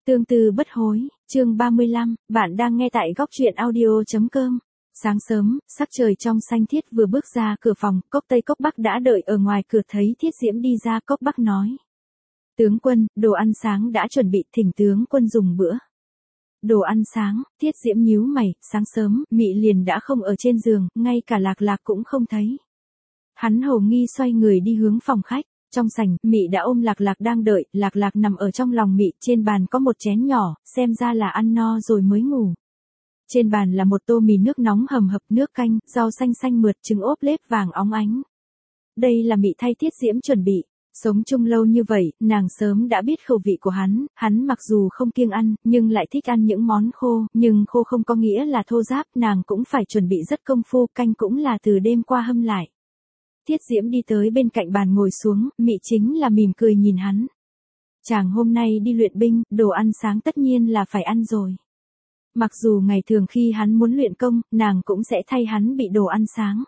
Tương tư bất hối, chương 35, bạn đang nghe tại góc truyện audio.com. Sáng sớm, sắc trời trong xanh Thiết vừa bước ra cửa phòng, Cốc Tây Cốc Bắc đã đợi ở ngoài cửa thấy Thiết Diễm đi ra. Cốc Bắc nói: Tướng quân, đồ ăn sáng đã chuẩn bị, thỉnh tướng quân dùng bữa. Đồ ăn sáng, Thiết Diễm nhíu mày, sáng sớm, Mị liền đã không ở trên giường, ngay cả Lạc Lạc cũng không thấy. Hắn hồ nghi xoay người đi hướng phòng khách. Trong sảnh, Mị đã ôm Lạc Lạc đang đợi, Lạc Lạc nằm ở trong lòng Mị, trên bàn có một chén nhỏ, xem ra là ăn no rồi mới ngủ. Trên bàn là một tô mì nước nóng hầm hập, nước canh, rau xanh xanh mượt, trứng ốp lết vàng óng ánh. Đây là Mị thay Thiết Diễm chuẩn bị. Sống chung lâu như vậy, nàng sớm đã biết khẩu vị của hắn mặc dù không kiêng ăn, nhưng lại thích ăn những món khô, nhưng khô không có nghĩa là thô ráp, nàng cũng phải chuẩn bị rất công phu, canh cũng là từ đêm qua hâm lại. Thiết Diễm đi tới bên cạnh bàn ngồi xuống, Mị chính là mỉm cười nhìn hắn. Chàng hôm nay đi luyện binh, đồ ăn sáng tất nhiên là phải ăn rồi. Mặc dù ngày thường khi hắn muốn luyện công, nàng cũng sẽ thay hắn bị đồ ăn sáng.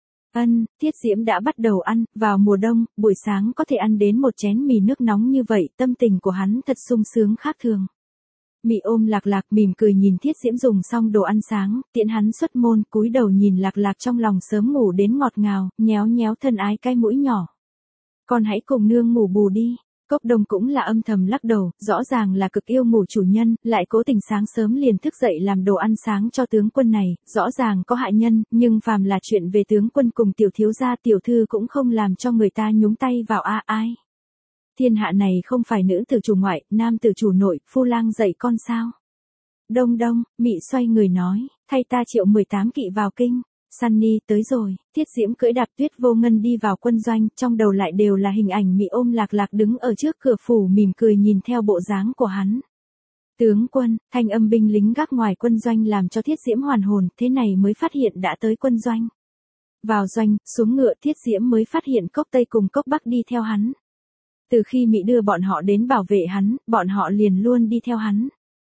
Thiết Diễm đã bắt đầu ăn, vào mùa đông, buổi sáng có thể ăn đến một chén mì nước nóng như vậy, tâm tình của hắn thật sung sướng khác thường. Mị ôm Lạc Lạc mỉm cười nhìn Thiết Diễm dùng xong đồ ăn sáng, tiễn hắn xuất môn, cúi đầu nhìn Lạc Lạc trong lòng sớm ngủ đến ngọt ngào, nhéo nhéo thân ái cái mũi nhỏ. Con hãy cùng nương ngủ bù đi. Cốc Đông cũng là âm thầm lắc đầu, rõ ràng là cực yêu ngủ chủ nhân, lại cố tình sáng sớm liền thức dậy làm đồ ăn sáng cho tướng quân này, rõ ràng có hại nhân, nhưng phàm là chuyện về tướng quân cùng tiểu thiếu gia tiểu thư cũng không làm cho người ta nhúng tay vào ai. Thiên hạ này không phải nữ tử chủ ngoại, nam tử chủ nội, phu lang dạy con sao. Đông Đông, Mị xoay người nói, thay ta triệu 18 kỵ vào kinh. Sunny tới rồi. Thiết Diễm cưỡi đạp tuyết vô ngân đi vào quân doanh, trong đầu lại đều là hình ảnh Mị ôm Lạc Lạc đứng ở trước cửa phủ mỉm cười nhìn theo bộ dáng của hắn. Tướng quân, thanh âm binh lính gác ngoài quân doanh làm cho Thiết Diễm hoàn hồn, thế này mới phát hiện đã tới quân doanh. Vào doanh, xuống ngựa, Thiết Diễm mới phát hiện Cốc Tây cùng Cốc Bắc đi theo hắn. Từ khi Mị đưa bọn họ đến bảo vệ hắn, bọn họ liền luôn đi theo hắn.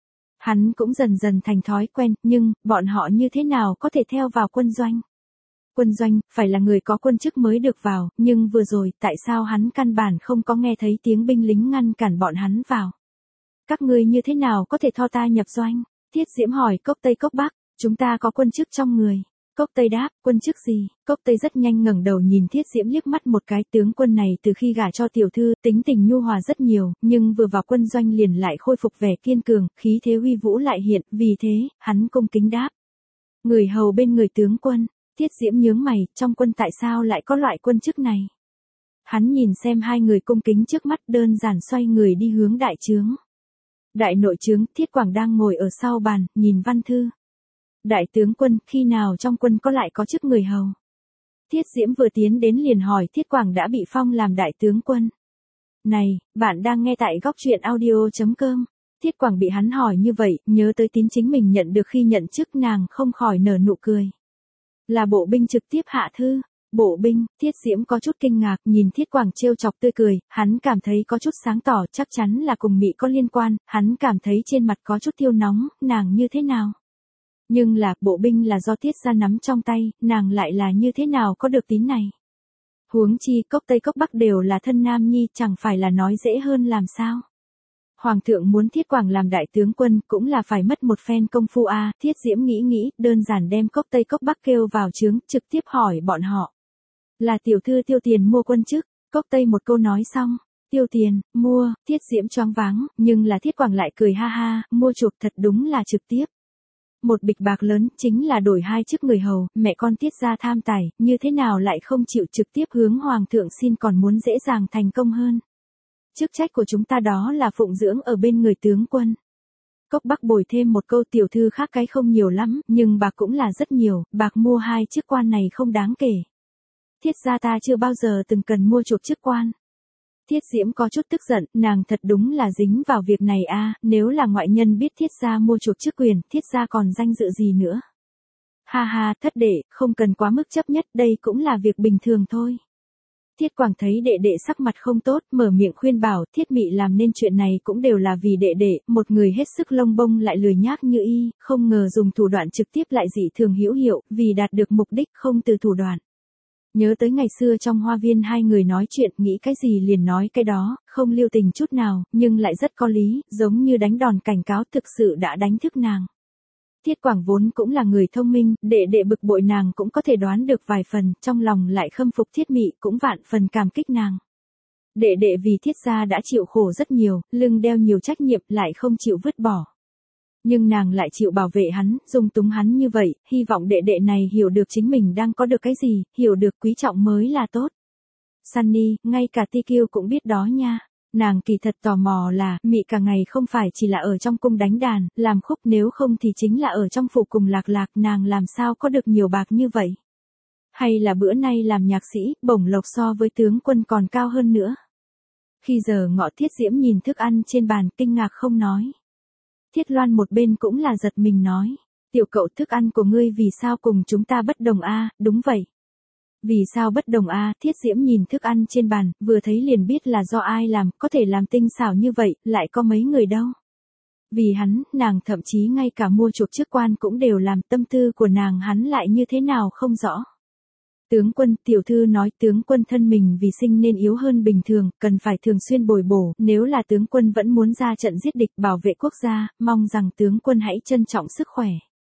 Hắn cũng dần dần thành thói quen, nhưng, bọn họ như thế nào có thể theo vào quân doanh? Quân doanh, phải là người có quân chức mới được vào, nhưng vừa rồi, tại sao hắn căn bản không có nghe thấy tiếng binh lính ngăn cản bọn hắn vào? Các ngươi như thế nào có thể tho ta nhập doanh? Thiết Diễm hỏi Cốc Tây Cốc Bắc, chúng ta có quân chức trong người. Cốc Tây đáp, quân chức gì? Cốc Tây rất nhanh ngẩng đầu nhìn Thiết Diễm liếc mắt một cái, tướng quân này từ khi gả cho tiểu thư, tính tình nhu hòa rất nhiều, nhưng vừa vào quân doanh liền lại khôi phục vẻ kiên cường, khí thế uy vũ lại hiện, vì thế, hắn cung kính đáp. Người hầu bên người tướng quân. Thiết Diễm nhướng mày, trong quân tại sao lại có loại quân chức này? Hắn nhìn xem hai người cung kính trước mắt, đơn giản xoay người đi hướng đại trướng. Đại nội trướng, Thiết Quảng đang ngồi ở sau bàn, nhìn văn thư. Đại tướng quân, khi nào trong quân có lại có chức người hầu? Thiết Diễm vừa tiến đến liền hỏi, Thiết Quảng đã bị phong làm đại tướng quân. Này, bạn đang nghe tại góc truyện audio.com. Thiết Quảng bị hắn hỏi như vậy, nhớ tới tín chính mình nhận được khi nhận chức, nàng không khỏi nở nụ cười. Là bộ binh trực tiếp hạ thư. Bộ binh, Thiết Diễm có chút kinh ngạc, nhìn Thiết Quảng trêu chọc tươi cười, hắn cảm thấy có chút sáng tỏ, chắc chắn là cùng Mị có liên quan, hắn cảm thấy trên mặt có chút tiêu nóng, nàng như thế nào? Nhưng là, bộ binh là do Thiết gia nắm trong tay, nàng lại là như thế nào có được tín này? Huống chi, Cốc Tây Cốc Bắc đều là thân nam nhi, chẳng phải là nói dễ hơn làm sao? Hoàng thượng muốn Thiết Quảng làm đại tướng quân, cũng là phải mất một phen công phu a. Thiết Diễm nghĩ, đơn giản đem Cốc Tây Cốc Bắc kêu vào trướng, trực tiếp hỏi bọn họ. Là tiểu thư tiêu tiền mua quân chức. Cốc Tây một câu nói xong. Tiêu tiền, mua, Thiết Diễm choáng váng, nhưng là Thiết Quảng lại cười ha ha, mua chuộc thật đúng là trực tiếp. Một bịch bạc lớn, chính là đổi 2 chức người hầu, mẹ con Thiết gia tham tài, như thế nào lại không chịu trực tiếp hướng hoàng thượng xin, còn muốn dễ dàng thành công hơn. Chức trách của chúng ta đó là phụng dưỡng ở bên người tướng quân. Cốc Bắc bồi thêm một câu, tiểu thư khác cái không nhiều lắm, nhưng bạc cũng là rất nhiều, bạc mua 2 chức quan này không đáng kể. Thiết gia ta chưa bao giờ từng cần mua chuộc chức quan. Thiết Diễm có chút tức giận, nàng thật đúng là dính vào việc này a. Nếu là ngoại nhân biết Thiết gia mua chuộc chức quyền, Thiết gia còn danh dự gì nữa. Ha ha, thất đệ, không cần quá mức chấp nhất, đây cũng là việc bình thường thôi. Thiết Quảng thấy đệ đệ sắc mặt không tốt, mở miệng khuyên bảo, Thiết Mị làm nên chuyện này cũng đều là vì đệ đệ, một người hết sức lông bông lại lười nhác như y, không ngờ dùng thủ đoạn trực tiếp lại dị thường hữu hiệu, vì đạt được mục đích không từ thủ đoạn. Nhớ tới ngày xưa trong hoa viên hai người nói chuyện, nghĩ cái gì liền nói cái đó, không lưu tình chút nào, nhưng lại rất có lý, giống như đánh đòn cảnh cáo, thực sự đã đánh thức nàng. Thiết Quảng vốn cũng là người thông minh, đệ đệ bực bội nàng cũng có thể đoán được vài phần, trong lòng lại khâm phục Thiết Mị, cũng vạn phần cảm kích nàng. Đệ đệ vì Thiết gia đã chịu khổ rất nhiều, lưng đeo nhiều trách nhiệm, lại không chịu vứt bỏ. Nhưng nàng lại chịu bảo vệ hắn, dung túng hắn như vậy, hy vọng đệ đệ này hiểu được chính mình đang có được cái gì, hiểu được quý trọng mới là tốt. Sunny, ngay cả TQ cũng biết đó nha. Nàng kỳ thật tò mò là, Mị cả ngày không phải chỉ là ở trong cung đánh đàn, làm khúc, nếu không thì chính là ở trong phủ cùng Lạc Lạc, nàng làm sao có được nhiều bạc như vậy. Hay là bữa nay làm nhạc sĩ, bổng lộc so với tướng quân còn cao hơn nữa. Khi giờ ngọ Thiết Diễm nhìn thức ăn trên bàn, kinh ngạc không nói. Thiết Loan một bên cũng là giật mình nói, tiểu cậu, thức ăn của ngươi vì sao cùng chúng ta bất đồng a? Đúng vậy. Vì sao bất đồng a? Thiết Diễm nhìn thức ăn trên bàn, vừa thấy liền biết là do ai làm, có thể làm tinh xảo như vậy, lại có mấy người đâu. Vì hắn, nàng thậm chí ngay cả mua chuộc chức quan cũng đều làm, tâm tư của nàng hắn lại như thế nào không rõ. Tướng quân, tiểu thư nói tướng quân thân mình vì sinh nên yếu hơn bình thường, cần phải thường xuyên bồi bổ, nếu là tướng quân vẫn muốn ra trận giết địch bảo vệ quốc gia, mong rằng tướng quân hãy trân trọng sức khỏe.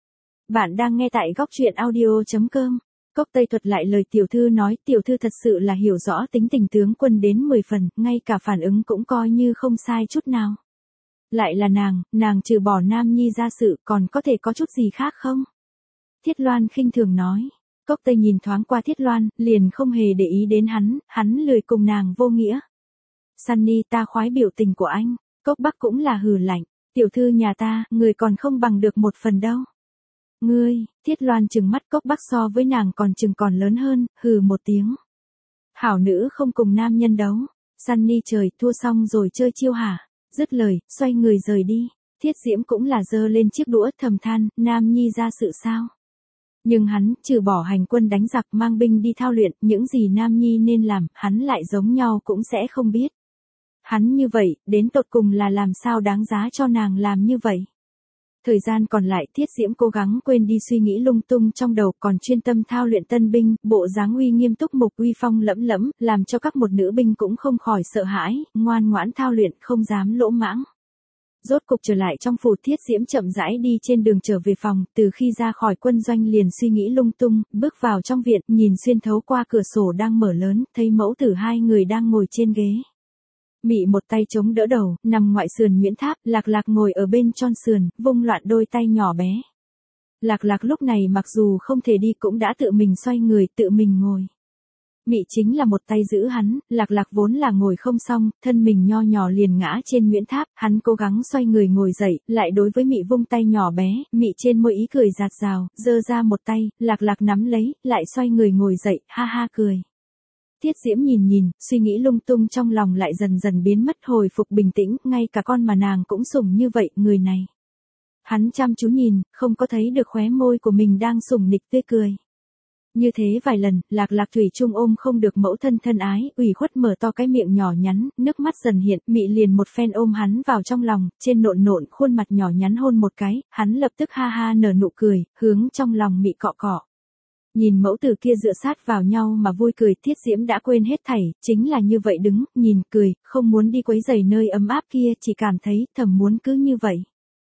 Bạn đang nghe tại góc truyện audio.com. Cốc Tây thuật lại lời tiểu thư nói, tiểu thư thật sự là hiểu rõ tính tình tướng quân đến 10 phần, ngay cả phản ứng cũng coi như không sai chút nào. Lại là nàng trừ bỏ Nam Nhi ra sự còn có thể có chút gì khác không? Thiết Loan khinh thường nói. Cốc Tây nhìn thoáng qua Thiết Loan, liền không hề để ý đến hắn lười cùng nàng vô nghĩa. Sunny, ta khoái biểu tình của anh. Cốc Bắc cũng là hừ lạnh. Tiểu thư nhà ta, người còn không bằng được một phần đâu. Ngươi, Thiết Loan trừng mắt, Cốc Bắc so với nàng còn lớn hơn, hừ một tiếng. Hảo nữ không cùng nam nhân đấu. Sunny, trời, thua xong rồi chơi chiêu hả? Dứt lời, xoay người rời đi. Thiết Diễm cũng là giơ lên chiếc đũa, thầm than, Nam Nhi ra sự sao? Nhưng hắn, trừ bỏ hành quân đánh giặc, mang binh đi thao luyện, những gì Nam Nhi nên làm, hắn lại giống nhau cũng sẽ không biết. Hắn như vậy, đến tột cùng là làm sao đáng giá cho nàng làm như vậy. Thời gian còn lại, Thiết Diễm cố gắng quên đi suy nghĩ lung tung trong đầu, còn chuyên tâm thao luyện tân binh, bộ dáng uy nghiêm túc mục, uy phong lẫm lẫm, làm cho các một nữ binh cũng không khỏi sợ hãi, ngoan ngoãn thao luyện, không dám lỗ mãng. Rốt cục trở lại trong phủ, Thiết Diễm chậm rãi đi trên đường trở về phòng, từ khi ra khỏi quân doanh liền suy nghĩ lung tung, bước vào trong viện, nhìn xuyên thấu qua cửa sổ đang mở lớn, thấy mẫu tử hai người đang ngồi trên ghế. Mị một tay chống đỡ đầu, nằm ngoại sườn Nguyễn Tháp, Lạc Lạc ngồi ở bên tròn sườn, vung loạn đôi tay nhỏ bé. Lạc Lạc lúc này mặc dù không thể đi cũng đã tự mình xoay người, tự mình ngồi. Mị chính là một tay giữ hắn, Lạc Lạc vốn là ngồi không xong, thân mình nho nhỏ liền ngã trên Nguyễn Tháp, hắn cố gắng xoay người ngồi dậy, lại đối với Mị vung tay nhỏ bé, Mị trên môi ý cười rạt rào, giơ ra một tay, Lạc Lạc nắm lấy, lại xoay người ngồi dậy, ha ha cười. Thiết Diễm nhìn, suy nghĩ lung tung trong lòng lại dần dần biến mất, hồi phục bình tĩnh, ngay cả con mà nàng cũng sủng như vậy, người này. Hắn chăm chú nhìn, không có thấy được khóe môi của mình đang sủng nịch tươi cười. Như thế vài lần, Lạc Lạc thủy chung ôm không được mẫu thân thân ái, ủy khuất mở to cái miệng nhỏ nhắn, nước mắt dần hiện, Mị liền một phen ôm hắn vào trong lòng, trên nộn khuôn mặt nhỏ nhắn hôn một cái, hắn lập tức ha ha nở nụ cười, hướng trong lòng Mị cọ cọ. Nhìn mẫu tử kia dựa sát vào nhau mà vui cười, Thiết Diễm đã quên hết thảy, chính là như vậy đứng, nhìn cười, không muốn đi quấy rầy nơi ấm áp kia, chỉ cảm thấy thầm muốn cứ như vậy.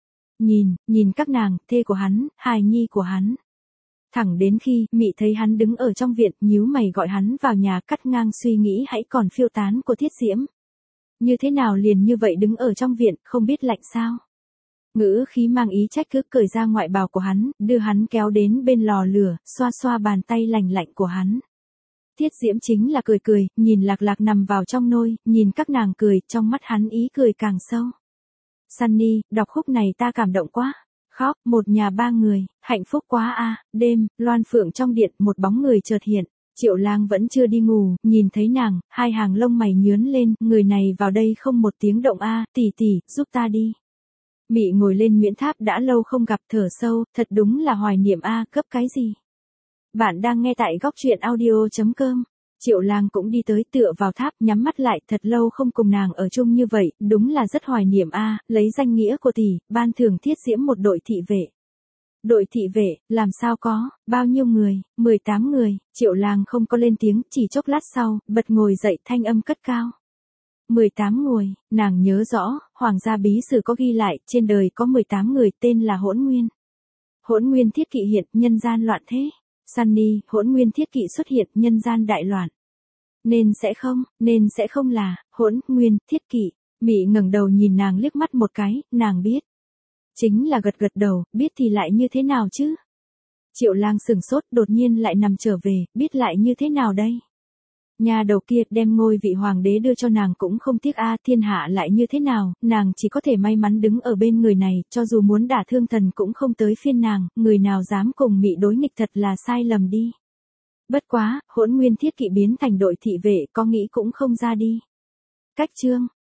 Nhìn các nàng, thê của hắn, hài nhi của hắn. Thẳng đến khi, Mị thấy hắn đứng ở trong viện, nhíu mày gọi hắn vào nhà, cắt ngang suy nghĩ hãy còn phiêu tán của Thiết Diễm. Như thế nào liền như vậy đứng ở trong viện, không biết lạnh sao? Ngữ khí mang ý trách cứ, cởi ra ngoại bào của hắn, đưa hắn kéo đến bên lò lửa, xoa xoa bàn tay lành lạnh của hắn. Thiết Diễm chính là cười, nhìn Lạc Lạc nằm vào trong nôi, nhìn các nàng cười, trong mắt hắn ý cười càng sâu. Sunny, đọc khúc này ta cảm động quá. Khóc, một nhà ba người, hạnh phúc quá a. Đêm, loan phượng trong điện, một bóng người chợt hiện. Triệu Lang vẫn chưa đi ngủ, nhìn thấy nàng, hai hàng lông mày nhướn lên, người này vào đây không một tiếng động a, tỷ tỷ, giúp ta đi. Mị ngồi lên Nguyễn Tháp, đã lâu không gặp, thở sâu, thật đúng là hoài niệm a, gấp cái gì. Bạn đang nghe tại góc truyện audio.com. Triệu Lang cũng đi tới, tựa vào tháp, nhắm mắt lại, thật lâu không cùng nàng ở chung như vậy, đúng là rất hoài niệm a, lấy danh nghĩa của tỷ, ban thưởng Thiết Diễm một đội thị vệ. Đội thị vệ, làm sao có, bao nhiêu người, 18 người, Triệu Lang không có lên tiếng, chỉ chốc lát sau, bật ngồi dậy thanh âm cất cao. 18 người, nàng nhớ rõ, Hoàng gia bí sử có ghi lại, trên đời có 18 người tên là Hỗn Nguyên. Hỗn Nguyên thiết kỵ hiện, nhân gian loạn thế. Sunny, Hỗn Nguyên thiết kỵ xuất hiện, nhân gian đại loạn. Nên sẽ không là, Hỗn Nguyên thiết kỵ. Mị ngẩng đầu nhìn nàng liếc mắt một cái, nàng biết. Chính là gật gật đầu, biết thì lại như thế nào chứ? Triệu Lang sừng sốt, đột nhiên lại nằm trở về, biết lại như thế nào đây? Nhà đầu kia đem ngôi vị hoàng đế đưa cho nàng cũng không tiếc a, thiên hạ lại như thế nào, nàng chỉ có thể may mắn đứng ở bên người này, cho dù muốn đả thương thần cũng không tới phiên nàng, người nào dám cùng Mị đối nghịch thật là sai lầm đi. Bất quá, Hỗn Nguyên thiết kỵ biến thành đội thị vệ, có nghĩ cũng không ra đi. Cách chương